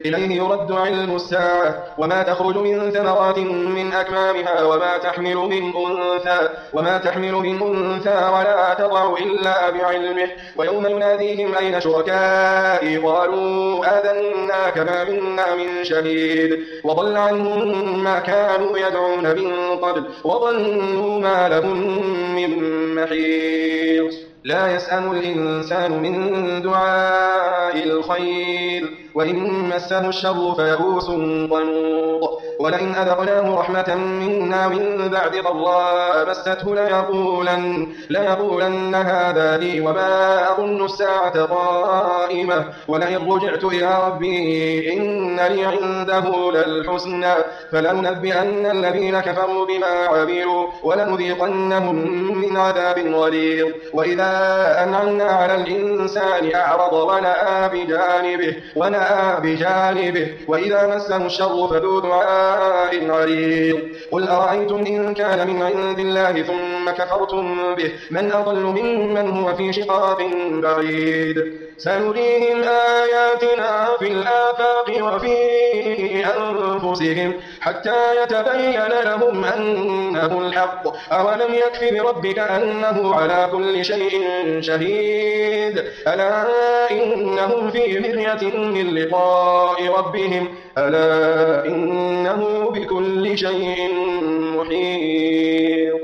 إليه يرد علم الساعة وما تخرج من ثمرات من أكمامها وما تحمل من أنثى ولا تضع إلا بعلمه ويوم يناديهم أين شركائي قالوا آذناك ما منا من شهيد وضل عنهم ما كانوا يدعون من قبل وظنوا ما لهم من محيص لا يسأم الإنسان من دعاء الخير وإن مسه الشر فيئوس قنوط ولئن أذقناه رحمة منا من بعد ضراء مسته ليقولن هذا لي وما أظن الساعة قائمة ولئن رجعت إلى ربي إن لي عنده للحسنى فلننبئن الذين كفروا بما عملوا ولنذيقنهم من عذاب غليظ وإذا أنعمنا على الإنسان أعرض ونأى بجانبه وإذا مسه الشر فذو دعاء عريض قل أرأيتم إن كان من عند الله ثم كفرتم به من أضل ممن هو في شقاق بعيد سنريهم آياتنا في الآفاق وفي أنفسهم حتى يتبين لهم أنه الحق أولم يكف بربك أنه على كل شيء شهيد ألا إنهم في مرية من لقاء ربهم ألا إنه بكل شيء محيط